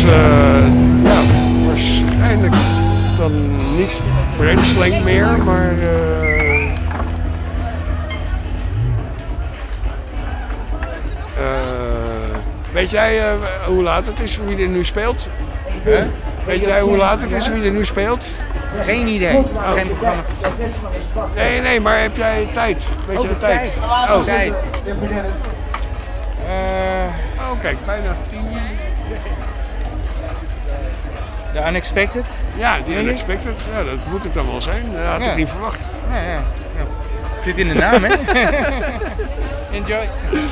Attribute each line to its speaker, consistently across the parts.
Speaker 1: ja, waarschijnlijk dan niet Brandslang meer, maar weet jij hoe laat het is, wie er nu speelt? Weet jij hoe laat het is, wie er nu speelt?
Speaker 2: Geen idee. Geen programma.
Speaker 1: Nee, maar heb jij tijd? Weet je de tijd?
Speaker 2: Oh, tijd.
Speaker 1: Kijk, bijna 10.
Speaker 2: The Unexpected?
Speaker 1: Ja, die Unexpected. Ja, dat moet het dan wel zijn. Dat had ik niet verwacht.
Speaker 2: Ja. Zit in de naam, hè? Enjoy.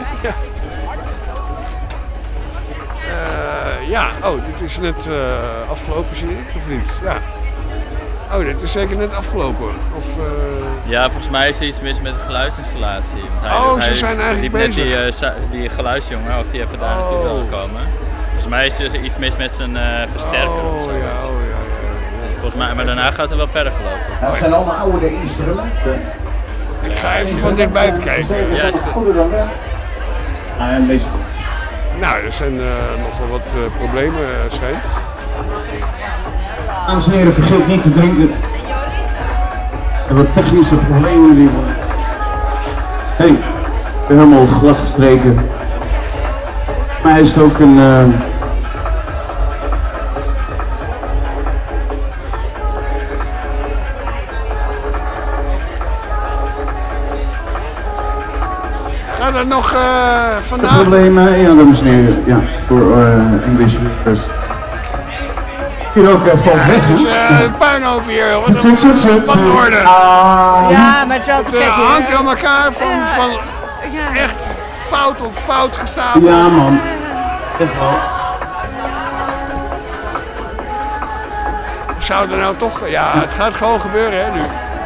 Speaker 1: Ja, dit is net afgelopen, zie ik, of niet? Ja. Dit is zeker net afgelopen. Of,
Speaker 3: Ja, volgens mij is er iets mis met de geluidsinstallatie.
Speaker 1: Ze zijn eigenlijk bezig.
Speaker 3: Net die geluidsjongen, of die even daar naartoe wilde komen. Volgens mij is er iets mis met zijn versterker of zo.
Speaker 1: Ja.
Speaker 3: Volgens mij, maar daarna gaat het wel verder, geloof ik.
Speaker 4: Dat zijn allemaal oude instrumenten.
Speaker 1: Ik ga even van dichtbij bekijken.
Speaker 4: Ja, zijn ouder dan wel. En meestal.
Speaker 1: Nou, er zijn nog wel wat problemen, schijnt.
Speaker 4: Dames en heren, vergeet niet te drinken. Er hebben technische problemen die worden. Hé, ik ben helemaal glad gestreken. Maar hij is ook een...
Speaker 1: Gaat dat nog vandaag?
Speaker 4: Problemen, ja dames en heren, ja, voor English speakers. Hier ook valt weg, hè?
Speaker 1: Een puinhoop hier, wat een orde.
Speaker 5: Ja, maar het is wel te gek,
Speaker 1: Het hangt aan elkaar van echt fout op fout gestapeld.
Speaker 4: Ja man, echt wel.
Speaker 1: Zou er nou toch... Ja, het gaat gewoon gebeuren, hè, nu.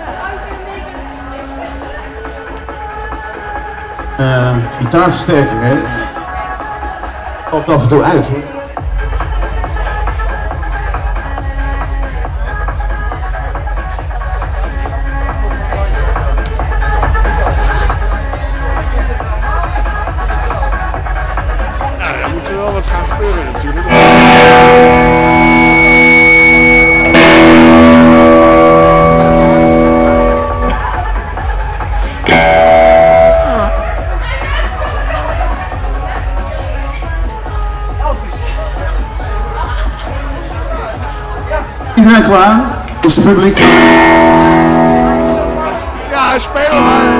Speaker 4: Gitaarversterker, hè? Valt af en toe uit, hoor.
Speaker 1: Nou, dan moet er wel wat gaan gebeuren, natuurlijk.
Speaker 4: Iedereen klaar? Is het publiek?
Speaker 1: Ja, spelen maar.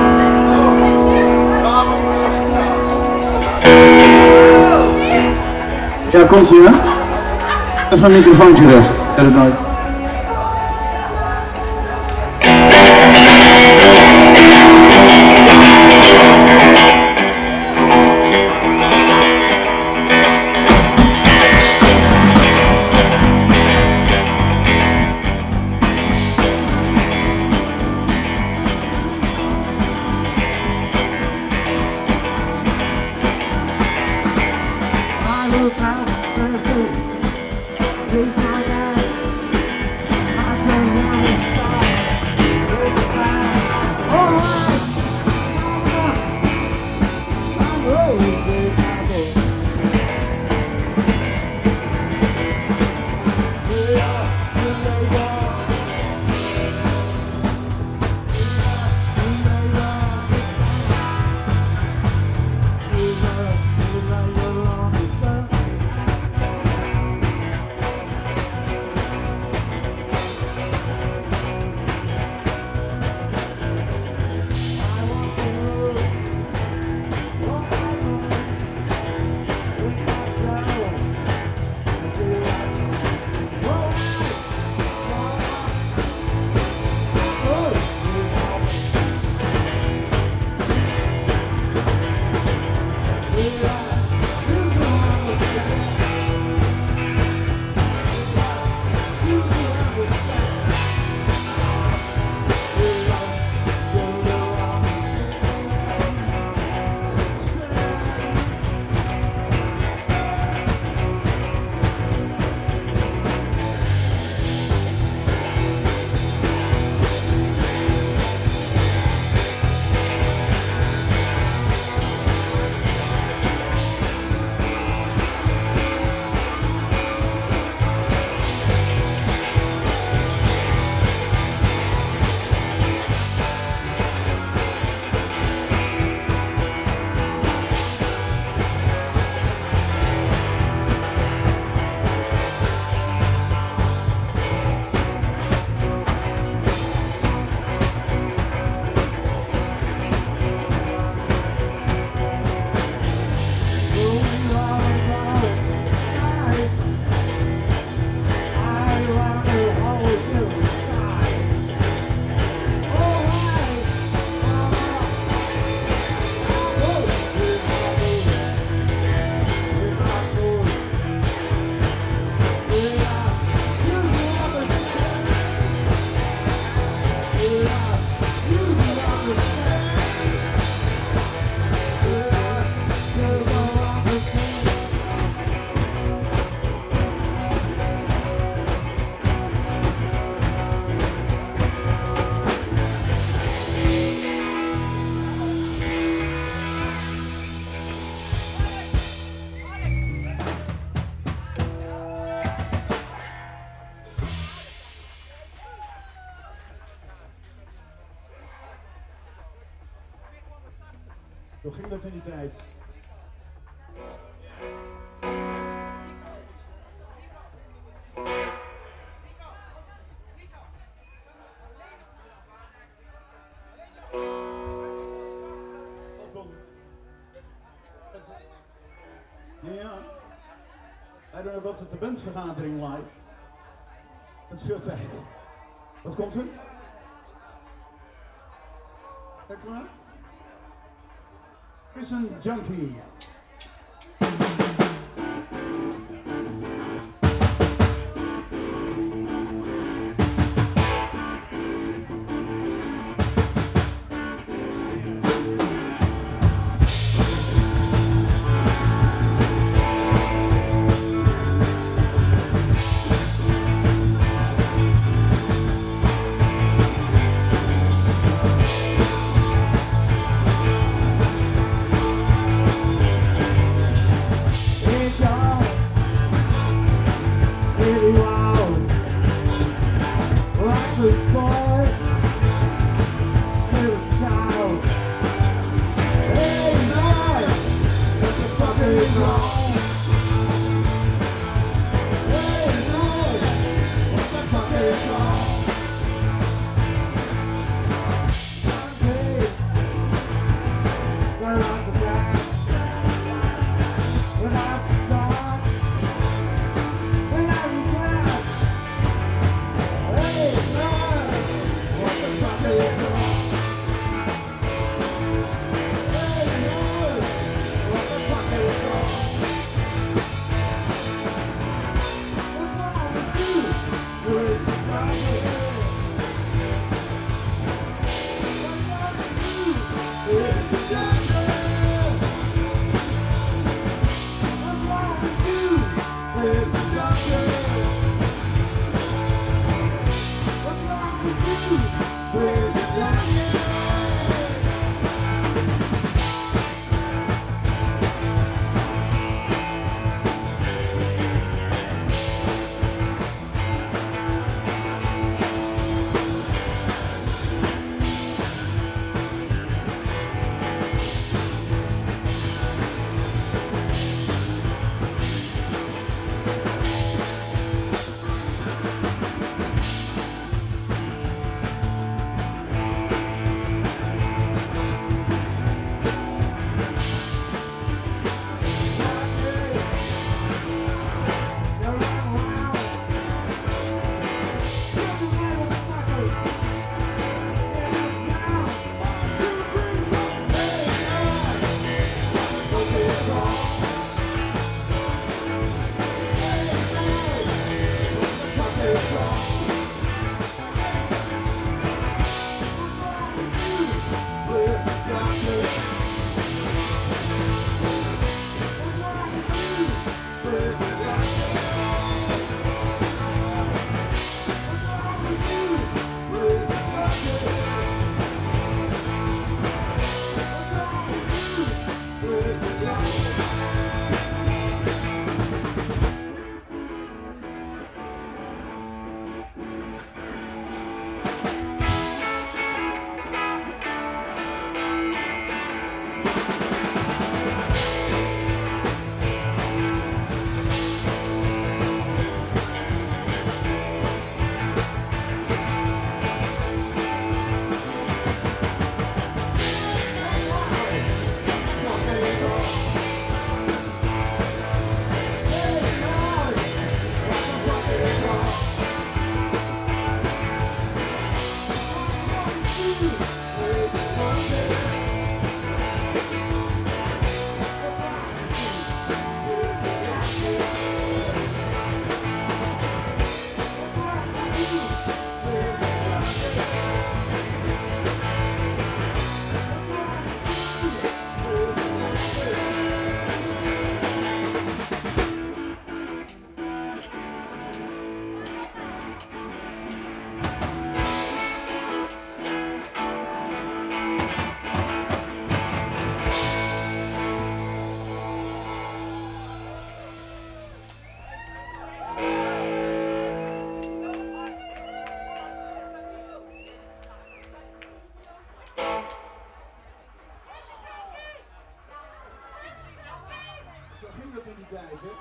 Speaker 4: Ja, komt ie, hè? Even een microfoontje recht. Ja, dat nooit. Hoe ging dat in die tijd? Ja, I don't know wat het de bandvergadering live. Het scheelt tijd. Wat komt er? Kijk maar. Prison Junkie.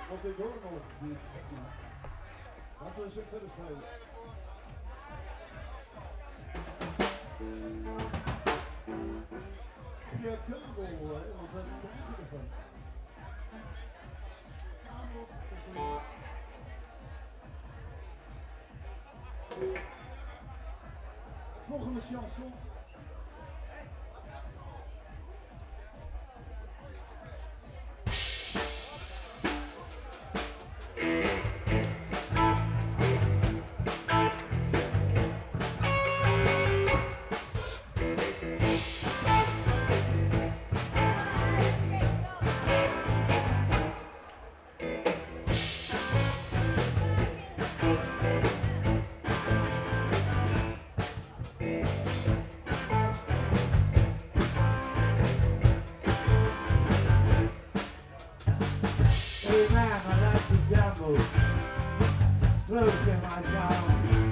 Speaker 6: Want ik hoor nog niet. Laten we eens verder spelen. Via Kumbel, want daar kom ik ervan. Aanbod is er. Volgende chanson. Close in my town.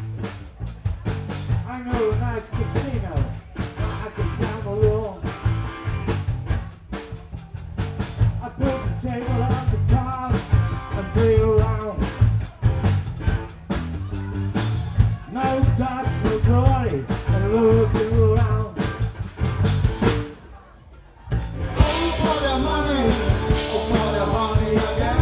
Speaker 6: I know a nice casino I can gamble on. I put the table on the cards and play around. No gods, no glory, and losing around. Oh, for the money, oh, for the money again.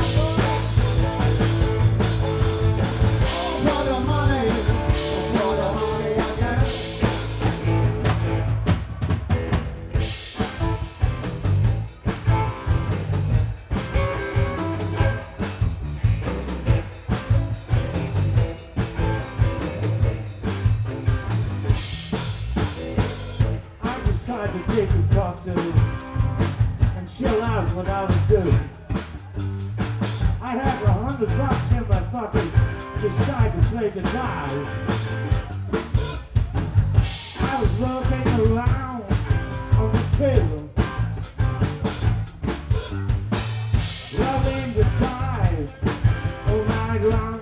Speaker 6: To take a cocktail and chill out what I would do. I had $100 in my pocket, decide to play the dice. I was looking around on the table, rubbing the dice all night long.